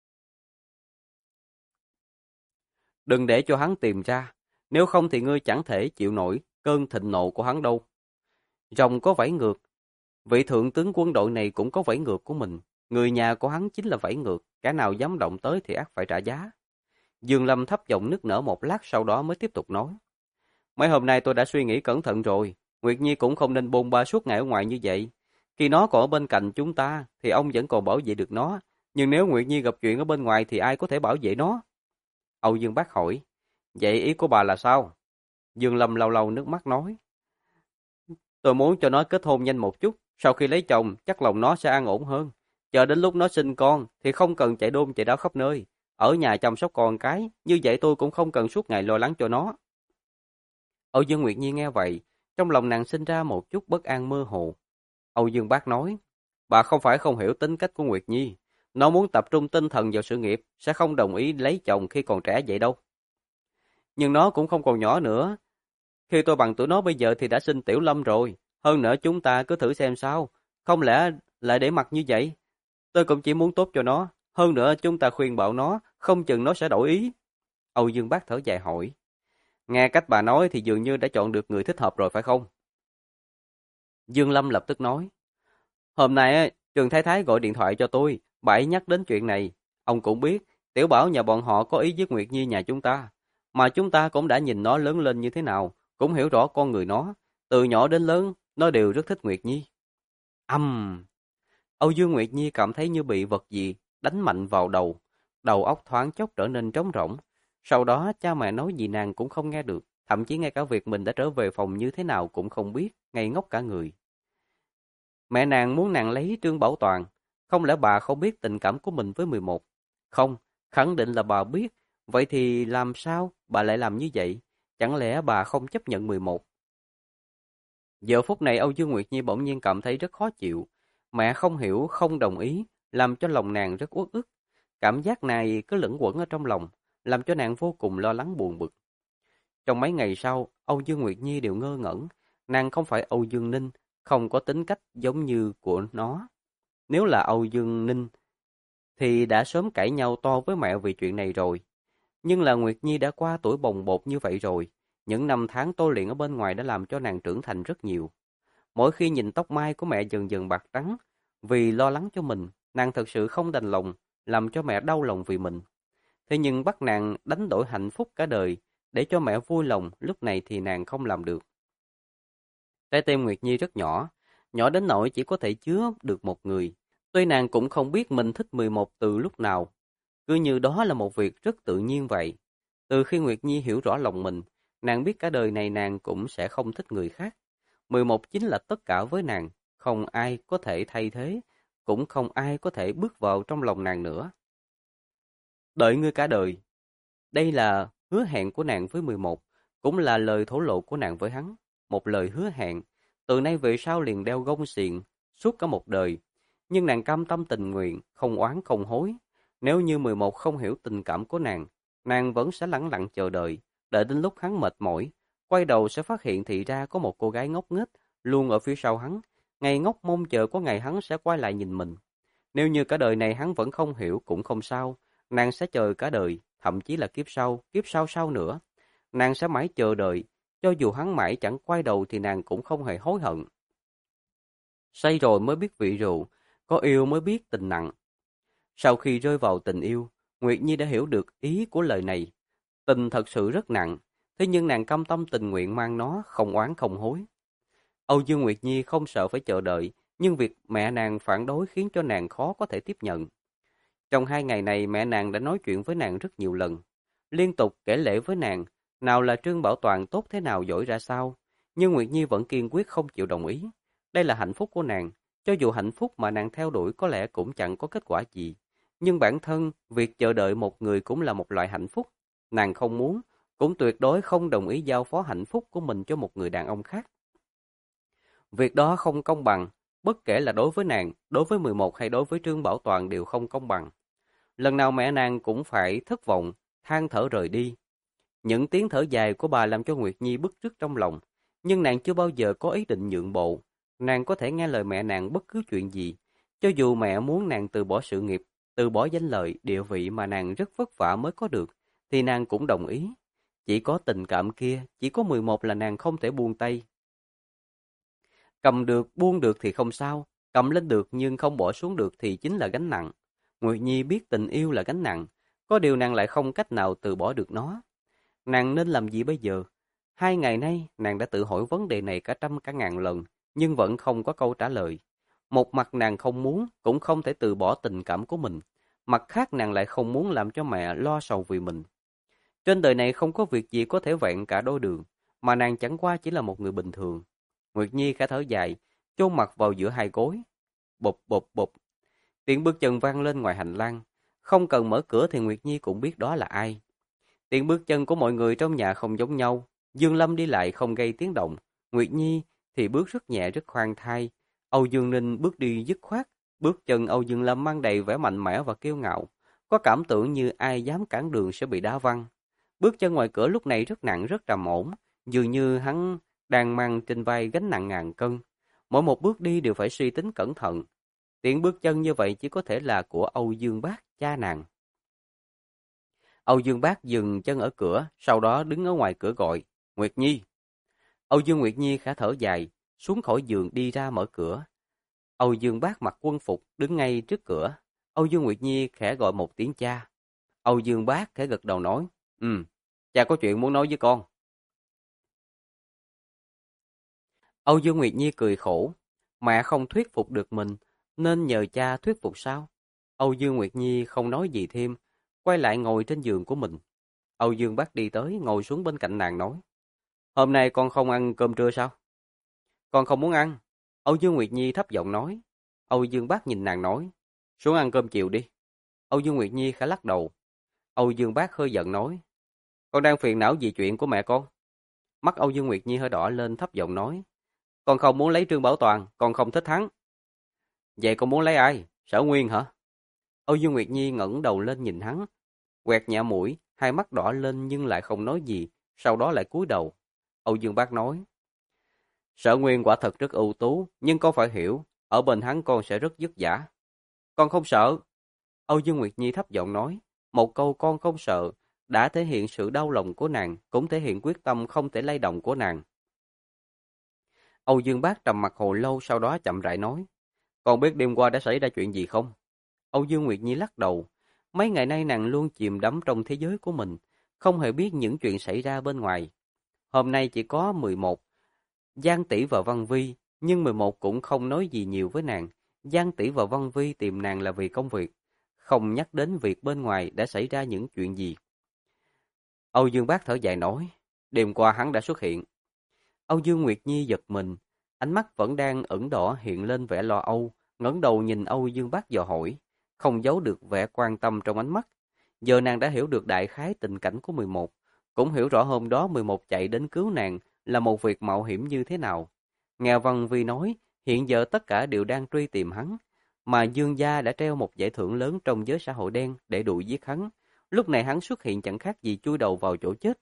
A: Đừng để cho hắn tìm ra, nếu không thì ngươi chẳng thể chịu nổi cơn thịnh nộ của hắn đâu. Rồng có vảy ngược, vị thượng tướng quân đội này cũng có vảy ngược của mình. Người nhà của hắn chính là vảy ngược, kẻ nào dám động tới thì ắt phải trả giá. Dương Lâm thấp giọng nức nở một lát sau đó mới tiếp tục nói. Mấy hôm nay tôi đã suy nghĩ cẩn thận rồi, Nguyệt Nhi cũng không nên bôn ba suốt ngày ở ngoài như vậy. Khi nó còn ở bên cạnh chúng ta thì ông vẫn còn bảo vệ được nó, nhưng nếu Nguyệt Nhi gặp chuyện ở bên ngoài thì ai có thể bảo vệ nó? Âu Dương Bác hỏi, vậy ý của bà là sao? Dương Lâm lau lau nước mắt nói, tôi muốn cho nó kết hôn nhanh một chút, sau khi lấy chồng chắc lòng nó sẽ an ổn hơn. Chờ đến lúc nó sinh con thì không cần chạy đôn chạy đáo khắp nơi, ở nhà chăm sóc con cái, như vậy tôi cũng không cần suốt ngày lo lắng cho nó. Âu Dương Nguyệt Nhi nghe vậy, trong lòng nàng sinh ra một chút bất an mơ hồ. Âu Dương Bác nói, bà không phải không hiểu tính cách của Nguyệt Nhi, nó muốn tập trung tinh thần vào sự nghiệp, sẽ không đồng ý lấy chồng khi còn trẻ vậy đâu. Nhưng nó cũng không còn nhỏ nữa, khi tôi bằng tuổi nó bây giờ thì đã sinh Tiểu Lâm rồi, hơn nữa chúng ta cứ thử xem sao, không lẽ lại để mặc như vậy? Tôi cũng chỉ muốn tốt cho nó, hơn nữa chúng ta khuyên bảo nó, không chừng nó sẽ đổi ý. Âu Dương Bác thở dài hỏi, nghe cách bà nói thì dường như đã chọn được người thích hợp rồi phải không? Dương Lâm lập tức nói, hôm nay Trường Thái Thái gọi điện thoại cho tôi, bà ấy nhắc đến chuyện này. Ông cũng biết, Tiểu Bảo nhà bọn họ có ý giết Nguyệt Nhi nhà chúng ta, mà chúng ta cũng đã nhìn nó lớn lên như thế nào, cũng hiểu rõ con người nó. Từ nhỏ đến lớn, nó đều rất thích Nguyệt Nhi. Âu Dương Nguyệt Nhi cảm thấy như bị vật gì đánh mạnh vào đầu. Đầu óc thoáng chốc trở nên trống rỗng. Sau đó cha mẹ nói gì nàng cũng không nghe được, thậm chí ngay cả việc mình đã trở về phòng như thế nào cũng không biết, ngây ngốc cả người. Mẹ nàng muốn nàng lấy Trương Bảo Toàn, không lẽ bà không biết tình cảm của mình với 11? Không, khẳng định là bà biết, vậy thì làm sao bà lại làm như vậy? Chẳng lẽ bà không chấp nhận 11? Giờ phút này Âu Dương Nguyệt Nhi bỗng nhiên cảm thấy rất khó chịu. Mẹ không hiểu, không đồng ý, làm cho lòng nàng rất uất ức. Cảm giác này cứ lẫn quẩn ở trong lòng, làm cho nàng vô cùng lo lắng buồn bực. Trong mấy ngày sau, Âu Dương Nguyệt Nhi đều ngơ ngẩn. Nàng không phải Âu Dương Ninh, không có tính cách giống như của nó. Nếu là Âu Dương Ninh, thì đã sớm cãi nhau to với mẹ vì chuyện này rồi. Nhưng là Nguyệt Nhi đã qua tuổi bồng bột như vậy rồi. Những năm tháng tôi luyện ở bên ngoài đã làm cho nàng trưởng thành rất nhiều. Mỗi khi nhìn tóc mai của mẹ dần dần bạc trắng, Vì lo lắng cho mình, nàng thật sự không đành lòng làm cho mẹ đau lòng vì mình. Thế nhưng bắt nàng đánh đổi hạnh phúc cả đời để cho mẹ vui lòng, lúc này thì nàng không làm được. Trái tim Nguyệt Nhi rất nhỏ, nhỏ đến nỗi chỉ có thể chứa được một người. Tuy nàng cũng không biết mình thích 11 từ lúc nào, cứ như đó là một việc rất tự nhiên vậy. Từ khi Nguyệt Nhi hiểu rõ lòng mình, nàng biết cả đời này nàng cũng sẽ không thích người khác. 11 chính là tất cả với nàng, không ai có thể thay thế, cũng không ai có thể bước vào trong lòng nàng nữa. Đợi ngươi cả đời. Đây là hứa hẹn của nàng với 11, cũng là lời thổ lộ của nàng với hắn. Một lời hứa hẹn, từ nay về sau liền đeo gông xiềng, suốt cả một đời. Nhưng nàng cam tâm tình nguyện, không oán không hối. Nếu như 11 không hiểu tình cảm của nàng vẫn sẽ lẳng lặng chờ đợi, đợi đến lúc hắn mệt mỏi, quay đầu sẽ phát hiện thì ra có một cô gái ngốc nghếch luôn ở phía sau hắn, ngày ngốc mong chờ có ngày hắn sẽ quay lại nhìn mình. Nếu như cả đời này hắn vẫn không hiểu cũng không sao, nàng sẽ chờ cả đời, thậm chí là kiếp sau sau nữa. Nàng sẽ mãi chờ đợi, cho dù hắn mãi chẳng quay đầu thì nàng cũng không hề hối hận. Say rồi mới biết vị rượu, có yêu mới biết tình nặng. Sau khi rơi vào tình yêu, Nguyệt Nhi đã hiểu được ý của lời này. Tình thật sự rất nặng, thế nhưng nàng cam tâm tình nguyện mang nó, không oán không hối. Âu Dương Nguyệt Nhi không sợ phải chờ đợi, nhưng việc mẹ nàng phản đối khiến cho nàng khó có thể tiếp nhận. Trong 2 ngày này mẹ nàng đã nói chuyện với nàng rất nhiều lần, liên tục kể lể với nàng, nào là Trương Bảo Toàn tốt thế nào giỏi ra sao, nhưng Nguyệt Nhi vẫn kiên quyết không chịu đồng ý. Đây là hạnh phúc của nàng, cho dù hạnh phúc mà nàng theo đuổi có lẽ cũng chẳng có kết quả gì. Nhưng bản thân, việc chờ đợi một người cũng là một loại hạnh phúc. Nàng không muốn, cũng tuyệt đối không đồng ý giao phó hạnh phúc của mình cho một người đàn ông khác. Việc đó không công bằng, bất kể là đối với nàng, đối với 11 hay đối với Trương Bảo Toàn đều không công bằng. Lần nào mẹ nàng cũng phải thất vọng, than thở rời đi. Những tiếng thở dài của bà làm cho Nguyệt Nhi bứt rứt trong lòng, nhưng nàng chưa bao giờ có ý định nhượng bộ. Nàng có thể nghe lời mẹ nàng bất cứ chuyện gì, cho dù mẹ muốn nàng từ bỏ sự nghiệp, từ bỏ danh lợi, địa vị mà nàng rất vất vả mới có được, thì nàng cũng đồng ý. Chỉ có tình cảm kia, chỉ có 11 là nàng không thể buông tay. Cầm được, buông được thì không sao, cầm lên được nhưng không bỏ xuống được thì chính là gánh nặng. Nguyệt Nhi biết tình yêu là gánh nặng, có điều nàng lại không cách nào từ bỏ được nó. Nàng nên làm gì bây giờ? 2 ngày nay, nàng đã tự hỏi vấn đề này cả trăm cả ngàn lần, nhưng vẫn không có câu trả lời. Một mặt nàng không muốn, cũng không thể từ bỏ tình cảm của mình. Mặt khác nàng lại không muốn làm cho mẹ lo sầu vì mình. Trên đời này không có việc gì có thể vẹn cả đôi đường, mà nàng chẳng qua chỉ là một người bình thường. Nguyệt Nhi khẽ thở dài, chôn mặt vào giữa hai gối. Bụp bụp bụp. Tiếng bước chân vang lên ngoài hành lang. Không cần mở cửa thì Nguyệt Nhi cũng biết đó là ai. Tiếng bước chân của mọi người trong nhà không giống nhau. Dương Lâm đi lại không gây tiếng động. Nguyệt Nhi thì bước rất nhẹ rất khoan thai. Âu Dương Ninh bước đi dứt khoát. Bước chân Âu Dương Lâm mang đầy vẻ mạnh mẽ và kiêu ngạo. Có cảm tưởng như ai dám cản đường sẽ bị đá văng. Bước chân ngoài cửa lúc này rất nặng rất trầm ổn. Dường như hắn đang mang trên vai gánh nặng ngàn cân. Mỗi một bước đi đều phải suy tính cẩn thận. Tiếng bước chân như vậy chỉ có thể là của Âu Dương Bác, cha nàng. Âu Dương Bác dừng chân ở cửa, sau đó đứng ở ngoài cửa gọi, Nguyệt Nhi. Âu Dương Nguyệt Nhi khẽ thở dài, xuống khỏi giường đi ra mở cửa. Âu Dương Bác mặc quân phục, đứng ngay trước cửa. Âu Dương Nguyệt Nhi khẽ gọi một tiếng cha. Âu Dương Bác khẽ gật đầu nói, cha có chuyện muốn nói với con. Âu Dương Nguyệt Nhi cười khổ, mẹ không thuyết phục được mình, nên nhờ cha thuyết phục sao? Âu Dương Nguyệt Nhi không nói gì thêm, quay lại ngồi trên giường của mình. Âu Dương Bác đi tới, ngồi xuống bên cạnh nàng nói, hôm nay con không ăn cơm trưa sao? Con không muốn ăn. Âu Dương Nguyệt Nhi thấp giọng nói. Âu Dương Bác nhìn nàng nói, xuống ăn cơm chiều đi. Âu Dương Nguyệt Nhi khẽ lắc đầu. Âu Dương Bác hơi giận nói, con đang phiền não vì chuyện của mẹ con. Mắt Âu Dương Nguyệt Nhi hơi đỏ lên thấp giọng nói, con không muốn lấy Trương Bảo Toàn, con không thích hắn. Vậy con muốn lấy ai? Sở Nguyên hả? Âu Dương Nguyệt Nhi ngẩng đầu lên nhìn hắn, quẹt nhẹ mũi, hai mắt đỏ lên nhưng lại không nói gì, sau đó lại cúi đầu. Âu Dương Bác nói, Sở Nguyên quả thật rất ưu tú, nhưng con phải hiểu, ở bên hắn con sẽ rất vất vả. Con không sợ. Âu Dương Nguyệt Nhi thấp giọng nói, một câu con không sợ, đã thể hiện sự đau lòng của nàng, cũng thể hiện quyết tâm không thể lay động của nàng. Âu Dương Bác trầm mặc hồi lâu sau đó chậm rãi nói, Còn biết đêm qua đã xảy ra chuyện gì không? Âu Dương Nguyệt Nhi lắc đầu. Mấy ngày nay nàng luôn chìm đắm trong thế giới của mình, không hề biết những chuyện xảy ra bên ngoài. Hôm nay chỉ có 11, Giang Tỷ và Văn Vi, nhưng 11 cũng không nói gì nhiều với nàng. Giang Tỷ và Văn Vi tìm nàng là vì công việc, không nhắc đến việc bên ngoài đã xảy ra những chuyện gì. Âu Dương Bác thở dài nói, đêm qua hắn đã xuất hiện. Âu Dương Nguyệt Nhi giật mình, ánh mắt vẫn đang ửng đỏ hiện lên vẻ lo âu, ngẩng đầu nhìn Âu Dương Bác dò hỏi, không giấu được vẻ quan tâm trong ánh mắt. Giờ nàng đã hiểu được đại khái tình cảnh của 11, cũng hiểu rõ hôm đó 11 chạy đến cứu nàng là một việc mạo hiểm như thế nào. Nghe Văn Vi nói, hiện giờ tất cả đều đang truy tìm hắn, mà Dương gia đã treo một giải thưởng lớn trong giới xã hội đen để đuổi giết hắn. Lúc này hắn xuất hiện chẳng khác gì chui đầu vào chỗ chết.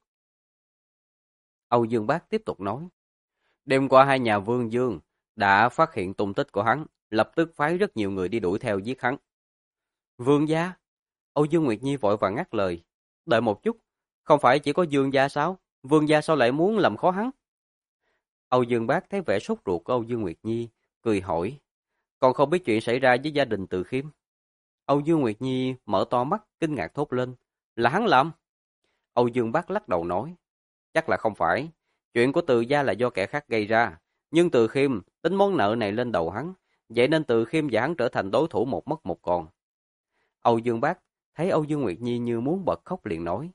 A: Âu Dương Bác tiếp tục nói, đêm qua hai nhà Vương Dương đã phát hiện tung tích của hắn, lập tức phái rất nhiều người đi đuổi theo giết hắn. Vương gia? Âu Dương Nguyệt Nhi vội vàng ngắt lời. Đợi một chút, không phải chỉ có Dương gia sao? Vương gia sao lại muốn làm khó hắn? Âu Dương Bác thấy vẻ sốt ruột của Âu Dương Nguyệt Nhi, cười hỏi. Còn không biết chuyện xảy ra với gia đình Từ Khiêm. Âu Dương Nguyệt Nhi mở to mắt, kinh ngạc thốt lên. Là hắn làm? Âu Dương Bác lắc đầu nói. Chắc là không phải. Chuyện của Từ gia là do kẻ khác gây ra. Nhưng Từ Khiêm tính món nợ này lên đầu hắn. Vậy nên Từ Khiêm và hắn trở thành đối thủ một mất một còn. Âu Dương Bác thấy Âu Dương Nguyệt Nhi như muốn bật khóc liền nói.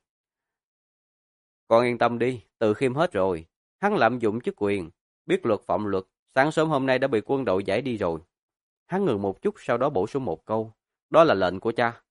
A: Con yên tâm đi, Từ Khiêm hết rồi. Hắn lạm dụng chức quyền, biết luật phạm luật. Sáng sớm hôm nay đã bị quân đội giải đi rồi. Hắn ngừng một chút sau đó bổ sung một câu. Đó là lệnh của cha.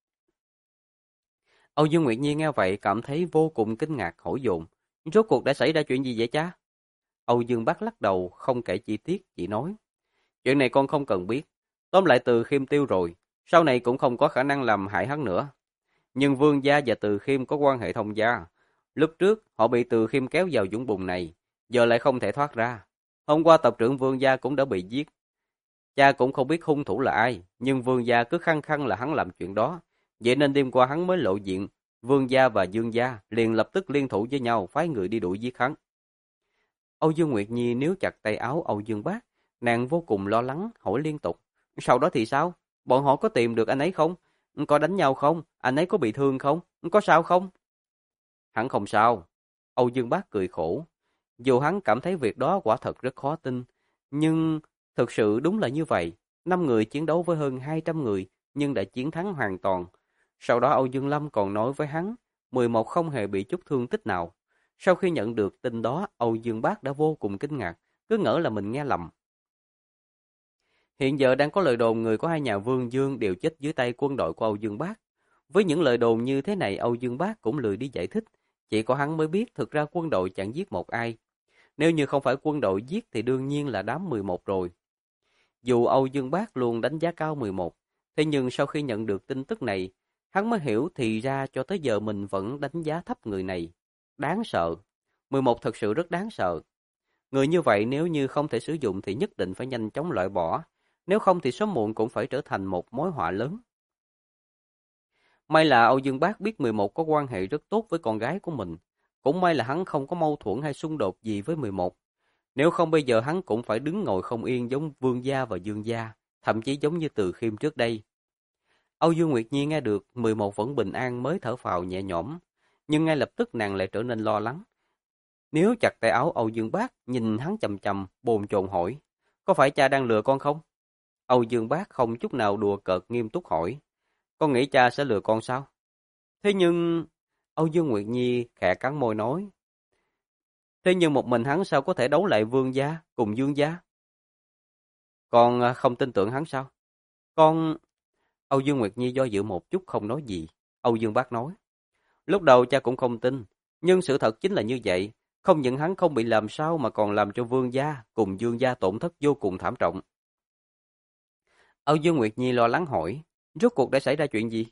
A: Âu Dương Nguyệt Nhi nghe vậy cảm thấy vô cùng kinh ngạc hỏi dồn. Rốt cuộc đã xảy ra chuyện gì vậy cha? Âu Dương Bác lắc đầu không kể chi tiết, chỉ nói. Chuyện này con không cần biết. Tóm lại Từ Khiêm tiêu rồi. Sau này cũng không có khả năng làm hại hắn nữa. Nhưng Vương gia và Từ Khiêm có quan hệ thông gia. Lúc trước họ bị Từ Khiêm kéo vào vũng bùn này, giờ lại không thể thoát ra. Hôm qua tộc trưởng Vương gia cũng đã bị giết. Cha cũng không biết hung thủ là ai, nhưng Vương gia cứ khăng khăng là hắn làm chuyện đó. Vậy nên đêm qua hắn mới lộ diện. Vương gia và Dương gia liền lập tức liên thủ với nhau phái người đi đuổi giết hắn. Âu Dương Nguyệt Nhi níu chặt tay áo Âu Dương Bác, nàng vô cùng lo lắng hỏi liên tục. Sau đó thì sao? Bọn họ có tìm được anh ấy không? Có đánh nhau không? Anh ấy có bị thương không? Có sao không? Hắn không sao. Âu Dương Bác cười khổ. Dù hắn cảm thấy việc đó quả thật rất khó tin, nhưng thực sự đúng là như vậy. 5 người chiến đấu với hơn 200 người, nhưng đã chiến thắng hoàn toàn. Sau đó Âu Dương Lâm còn nói với hắn, 11 không hề bị chút thương tích nào. Sau khi nhận được tin đó, Âu Dương Bác đã vô cùng kinh ngạc, cứ ngỡ là mình nghe lầm. Hiện giờ đang có lời đồn người của hai nhà Vương Dương đều chết dưới tay quân đội của Âu Dương Bác. Với những lời đồn như thế này, Âu Dương Bác cũng lười đi giải thích, chỉ có hắn mới biết thực ra quân đội chẳng giết một ai. Nếu như không phải quân đội giết thì đương nhiên là đám 11 rồi. Dù Âu Dương Bác luôn đánh giá cao 11, thế nhưng sau khi nhận được tin tức này, hắn mới hiểu thì ra cho tới giờ mình vẫn đánh giá thấp người này. Đáng sợ. 11 thật sự rất đáng sợ. Người như vậy nếu như không thể sử dụng thì nhất định phải nhanh chóng loại bỏ. Nếu không thì sớm muộn cũng phải trở thành một mối họa lớn. May là Âu Dương Bác biết 11 có quan hệ rất tốt với con gái của mình. Cũng may là hắn không có mâu thuẫn hay xung đột gì với 11. Nếu không bây giờ hắn cũng phải đứng ngồi không yên giống Vương gia và Dương gia, thậm chí giống như Từ Khiêm trước đây. Âu Dương Nguyệt Nhi nghe được 11 vẫn bình an mới thở phào nhẹ nhõm, nhưng ngay lập tức nàng lại trở nên lo lắng. Nếu chặt tay áo Âu Dương Bác, nhìn hắn chằm chằm, bồn chồn hỏi, có phải cha đang lừa con không? Âu Dương Bác không chút nào đùa cợt nghiêm túc hỏi, con nghĩ cha sẽ lừa con sao? Thế nhưng... Âu Dương Nguyệt Nhi khẽ cắn môi nói, thế nhưng một mình hắn sao có thể đấu lại Vương gia cùng Dương gia? Con không tin tưởng hắn sao? Con... Âu Dương Nguyệt Nhi do dự một chút không nói gì. Âu Dương Bác nói, lúc đầu cha cũng không tin, nhưng sự thật chính là như vậy. Không những hắn không bị làm sao mà còn làm cho Vương gia cùng Dương gia tổn thất vô cùng thảm trọng. Âu Dương Nguyệt Nhi lo lắng hỏi, rốt cuộc đã xảy ra chuyện gì?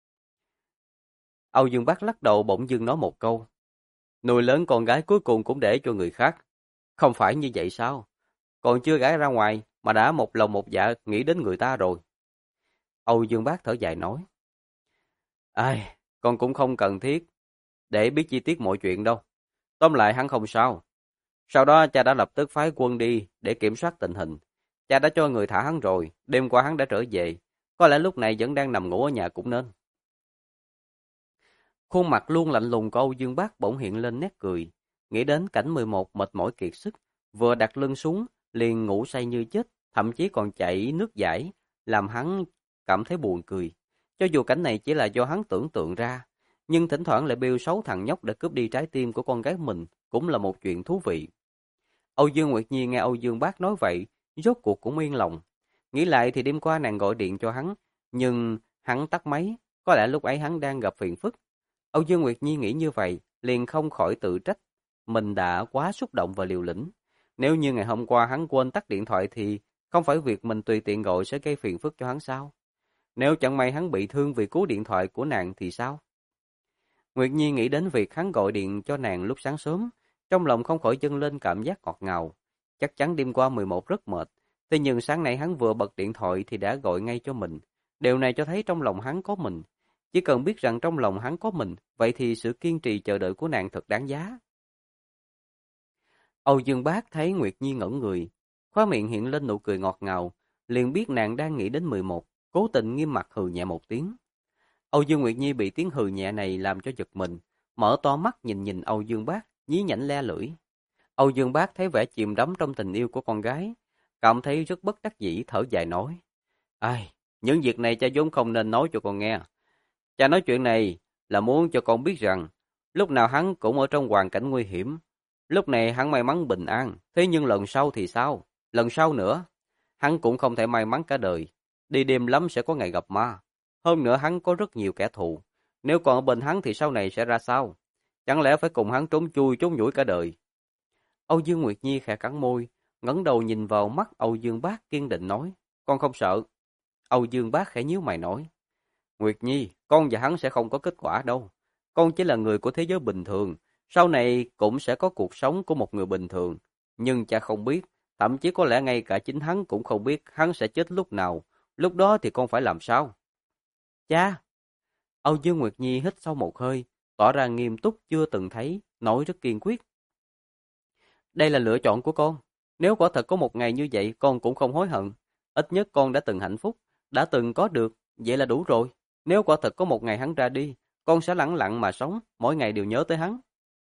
A: Âu Dương Bác lắc đầu bỗng dưng nói một câu, nuôi lớn con gái cuối cùng cũng để cho người khác. Không phải như vậy sao? Còn chưa gả ra ngoài mà đã một lòng một dạ nghĩ đến người ta rồi. Âu Dương Bác thở dài nói, ai, con cũng không cần thiết để biết chi tiết mọi chuyện đâu. Tóm lại hắn không sao. Sau đó cha đã lập tức phái quân đi để kiểm soát tình hình. Cha đã cho người thả hắn rồi, đêm qua hắn đã trở về. Có lẽ lúc này vẫn đang nằm ngủ ở nhà cũng nên. Khuôn mặt luôn lạnh lùng của Âu Dương Bác bỗng hiện lên nét cười. Nghĩ đến cảnh 11 mệt mỏi kiệt sức, vừa đặt lưng xuống, liền ngủ say như chết, thậm chí còn chảy nước dãi, làm hắn cảm thấy buồn cười. Cho dù cảnh này chỉ là do hắn tưởng tượng ra, nhưng thỉnh thoảng lại bêu xấu thằng nhóc để cướp đi trái tim của con gái mình, cũng là một chuyện thú vị. Âu Dương Nguyệt Nhi nghe Âu Dương Bác nói vậy, rốt cuộc cũng yên lòng. Nghĩ lại thì đêm qua nàng gọi điện cho hắn, nhưng hắn tắt máy, có lẽ lúc ấy hắn đang gặp phiền phức. Âu Dương Nguyệt Nhi nghĩ như vậy, liền không khỏi tự trách. Mình đã quá xúc động và liều lĩnh. Nếu như ngày hôm qua hắn quên tắt điện thoại thì không phải việc mình tùy tiện gọi sẽ gây phiền phức cho hắn sao? Nếu chẳng may hắn bị thương vì cú điện thoại của nàng thì sao? Nguyệt Nhi nghĩ đến việc hắn gọi điện cho nàng lúc sáng sớm, trong lòng không khỏi dâng lên cảm giác ngọt ngào. Chắc chắn đêm qua 11 rất mệt, thế nhưng sáng nay hắn vừa bật điện thoại thì đã gọi ngay cho mình. Điều này cho thấy trong lòng hắn có mình. Chỉ cần biết rằng trong lòng hắn có mình, vậy thì sự kiên trì chờ đợi của nàng thật đáng giá. Âu Dương Bác thấy Nguyệt Nhi ngẩn người, khóe miệng hiện lên nụ cười ngọt ngào, liền biết nàng đang nghĩ đến 11, cố tình nghiêm mặt hừ nhẹ một tiếng. Âu Dương Nguyệt Nhi bị tiếng hừ nhẹ này làm cho giật mình, mở to mắt nhìn nhìn Âu Dương Bác, nhí nhảnh le lưỡi. Âu Dương Bác thấy vẻ chìm đắm trong tình yêu của con gái, cảm thấy rất bất đắc dĩ, thở dài nói: "Ai, những việc này cha vốn không nên nói cho con nghe. Cha nói chuyện này là muốn cho con biết rằng lúc nào hắn cũng ở trong hoàn cảnh nguy hiểm. Lúc này hắn may mắn bình an, thế nhưng lần sau thì sao? Lần sau nữa, hắn cũng không thể may mắn cả đời. Đi đêm lắm sẽ có ngày gặp ma. Hơn nữa hắn có rất nhiều kẻ thù. Nếu còn ở bên hắn thì sau này sẽ ra sao? Chẳng lẽ phải cùng hắn trốn chui trốn nhủi cả đời?" Âu Dương Nguyệt Nhi khẽ cắn môi, ngẩng đầu nhìn vào mắt Âu Dương Bác kiên định nói: "Con không sợ." Âu Dương Bác khẽ nhíu mày nói: "Nguyệt Nhi, con và hắn sẽ không có kết quả đâu. Con chỉ là người của thế giới bình thường, sau này cũng sẽ có cuộc sống của một người bình thường. Nhưng cha không biết, thậm chí có lẽ ngay cả chính hắn cũng không biết hắn sẽ chết lúc nào. Lúc đó thì con phải làm sao?" "Cha!" Âu Dương Nguyệt Nhi hít sâu một hơi, tỏ ra nghiêm túc chưa từng thấy, nói rất kiên quyết: "Đây là lựa chọn của con. Nếu quả thật có một ngày như vậy, con cũng không hối hận. Ít nhất con đã từng hạnh phúc, đã từng có được, vậy là đủ rồi. Nếu quả thật có một ngày hắn ra đi, con sẽ lặng lặng mà sống, mỗi ngày đều nhớ tới hắn."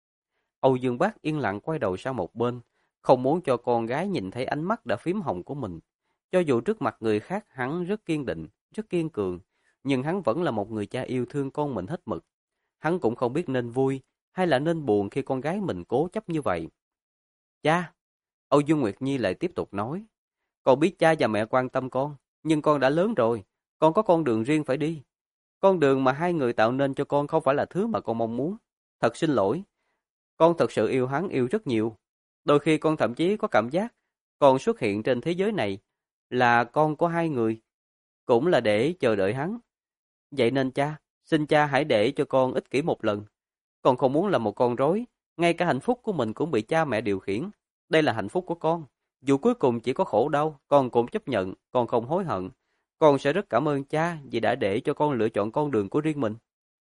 A: Âu Dương Bác yên lặng quay đầu sang một bên, không muốn cho con gái nhìn thấy ánh mắt đã phím hồng của mình. Cho dù trước mặt người khác hắn rất kiên định, rất kiên cường, nhưng hắn vẫn là một người cha yêu thương con mình hết mực. Hắn cũng không biết nên vui hay là nên buồn khi con gái mình cố chấp như vậy. "Cha!" Âu Dương Nguyệt Nhi lại tiếp tục nói: "Con biết cha và mẹ quan tâm con, nhưng con đã lớn rồi, con có con đường riêng phải đi. Con đường mà hai người tạo nên cho con không phải là thứ mà con mong muốn. Thật xin lỗi, con thật sự yêu hắn, yêu rất nhiều. Đôi khi con thậm chí có cảm giác con xuất hiện trên thế giới này là con của hai người, cũng là để chờ đợi hắn. Vậy nên cha, xin cha hãy để cho con ích kỷ một lần. Con không muốn là một con rối, ngay cả hạnh phúc của mình cũng bị cha mẹ điều khiển. Đây là hạnh phúc của con. Dù cuối cùng chỉ có khổ đau, con cũng chấp nhận, con không hối hận. Con sẽ rất cảm ơn cha vì đã để cho con lựa chọn con đường của riêng mình."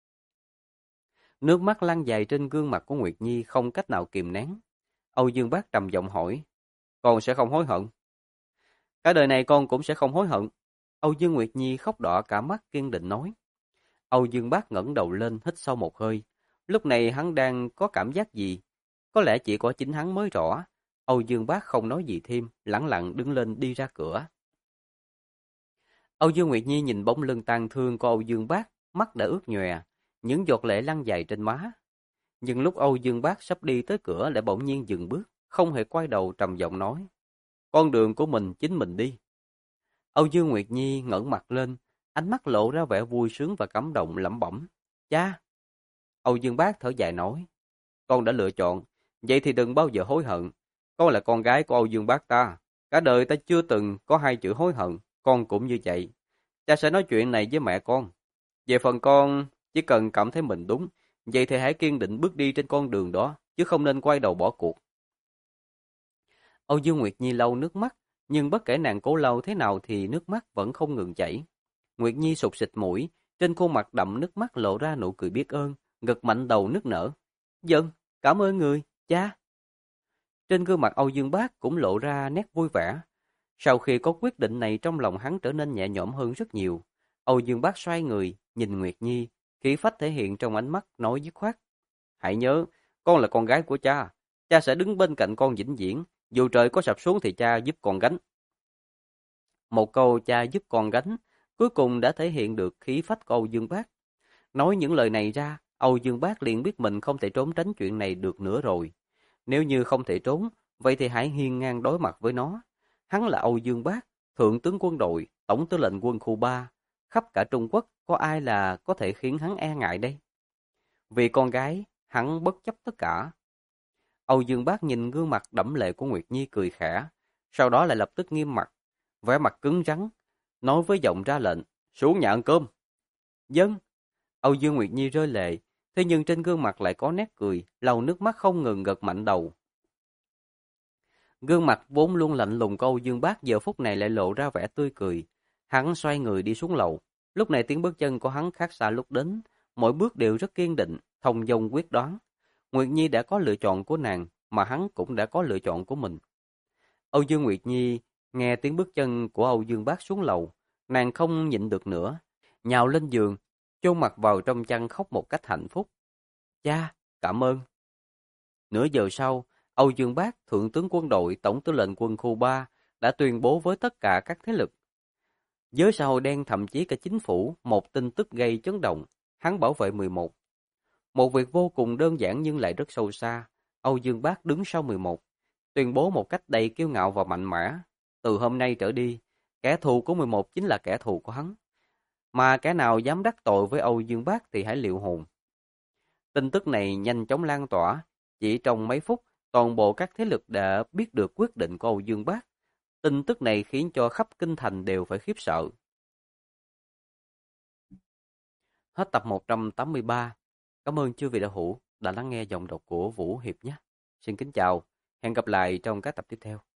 A: Nước mắt lăn dài trên gương mặt của Nguyệt Nhi không cách nào kìm nén. Âu Dương Bác trầm giọng hỏi: "Con sẽ không hối hận?" "Cả đời này con cũng sẽ không hối hận." Âu Dương Nguyệt Nhi khóc đỏ cả mắt kiên định nói. Âu Dương Bác ngẩng đầu lên hít sâu một hơi. Lúc này hắn đang có cảm giác gì? Có lẽ chỉ có chính hắn mới rõ. Âu Dương Bác không nói gì thêm, lẳng lặng đứng lên đi ra cửa. Âu Dương Nguyệt Nhi nhìn bóng lưng tang thương của Âu Dương Bác, mắt đã ướt nhòe, những giọt lệ lăn dài trên má. Nhưng lúc Âu Dương Bác sắp đi tới cửa lại bỗng nhiên dừng bước, không hề quay đầu trầm giọng nói: "Con đường của mình chính mình đi." Âu Dương Nguyệt Nhi ngẩng mặt lên, ánh mắt lộ ra vẻ vui sướng và cảm động lẩm bẩm: "Cha!" Âu Dương Bác thở dài nói: "Con đã lựa chọn, vậy thì đừng bao giờ hối hận. Con là con gái của Âu Dương Bác ta. Cả đời ta chưa từng có hai chữ hối hận, con cũng như vậy. Cha sẽ nói chuyện này với mẹ con. Về phần con, chỉ cần cảm thấy mình đúng, vậy thì hãy kiên định bước đi trên con đường đó, chứ không nên quay đầu bỏ cuộc." Âu Dương Nguyệt Nhi lau nước mắt, nhưng bất kể nàng cố lau thế nào thì nước mắt vẫn không ngừng chảy. Nguyệt Nhi sụt sịt mũi, trên khuôn mặt đậm nước mắt lộ ra nụ cười biết ơn, gật mạnh đầu nức nở. "Vâng, cảm ơn người, cha." Trên gương mặt Âu Dương Bác cũng lộ ra nét vui vẻ. Sau khi có quyết định này trong lòng hắn trở nên nhẹ nhõm hơn rất nhiều. Âu Dương Bác xoay người, nhìn Nguyệt Nhi, khí phách thể hiện trong ánh mắt nói dứt khoát. Hãy nhớ, con là con gái của cha. Cha sẽ đứng bên cạnh con vĩnh viễn. Dù trời có sập xuống thì cha giúp con gánh. Một câu cha giúp con gánh, cuối cùng đã thể hiện được khí phách của Âu Dương Bác. Nói những lời này ra, Âu Dương Bác liền biết mình không thể trốn tránh chuyện này được nữa rồi. Nếu như không thể trốn, vậy thì hãy hiên ngang đối mặt với nó. Hắn là Âu Dương Bác, thượng tướng quân đội, tổng tư lệnh quân khu 3. Khắp cả Trung Quốc, có ai là có thể khiến hắn e ngại đây? Vì con gái, hắn bất chấp tất cả. Âu Dương Bác nhìn gương mặt đẫm lệ của Nguyệt Nhi cười khẽ, sau đó lại lập tức nghiêm mặt, vẻ mặt cứng rắn, nói với giọng ra lệnh, xuống nhà ăn cơm. Dân. Âu Dương Nguyệt Nhi rơi lệ, thế nhưng trên gương mặt lại có nét cười, lau nước mắt không ngừng gật mạnh đầu. Gương mặt vốn luôn lạnh lùng của Âu Dương Bác giờ phút này lại lộ ra vẻ tươi cười. Hắn xoay người đi xuống lầu. Lúc này tiếng bước chân của hắn khác xa lúc đến, mỗi bước đều rất kiên định, thông dong quyết đoán. Nguyệt Nhi đã có lựa chọn của nàng, mà hắn cũng đã có lựa chọn của mình. Âu Dương Nguyệt Nhi nghe tiếng bước chân của Âu Dương Bác xuống lầu, nàng không nhịn được nữa, nhào lên giường, chôn mặt vào trong chăn khóc một cách hạnh phúc. Cha, cảm ơn. Nửa giờ sau, Âu Dương Bác, thượng tướng quân đội, tổng tư lệnh quân khu 3, đã tuyên bố với tất cả các thế lực. Giới xã hội đen thậm chí cả chính phủ, một tin tức gây chấn động, hắn bảo vệ 11. Một việc vô cùng đơn giản nhưng lại rất sâu xa. Âu Dương Bác đứng sau 11, tuyên bố một cách đầy kiêu ngạo và mạnh mẽ. Từ hôm nay trở đi, kẻ thù của 11 chính là kẻ thù của hắn. Mà kẻ nào dám đắc tội với Âu Dương Bác thì hãy liệu hồn. Tin tức này nhanh chóng lan tỏa. Chỉ trong mấy phút, toàn bộ các thế lực đã biết được quyết định của Âu Dương Bác. Tin tức này khiến cho khắp kinh thành đều phải khiếp sợ. Hết tập 183. Cảm ơn chư vị đạo hữu đã lắng nghe giọng đọc của Vũ Hiệp nhé. Xin kính chào, hẹn gặp lại trong các tập tiếp theo.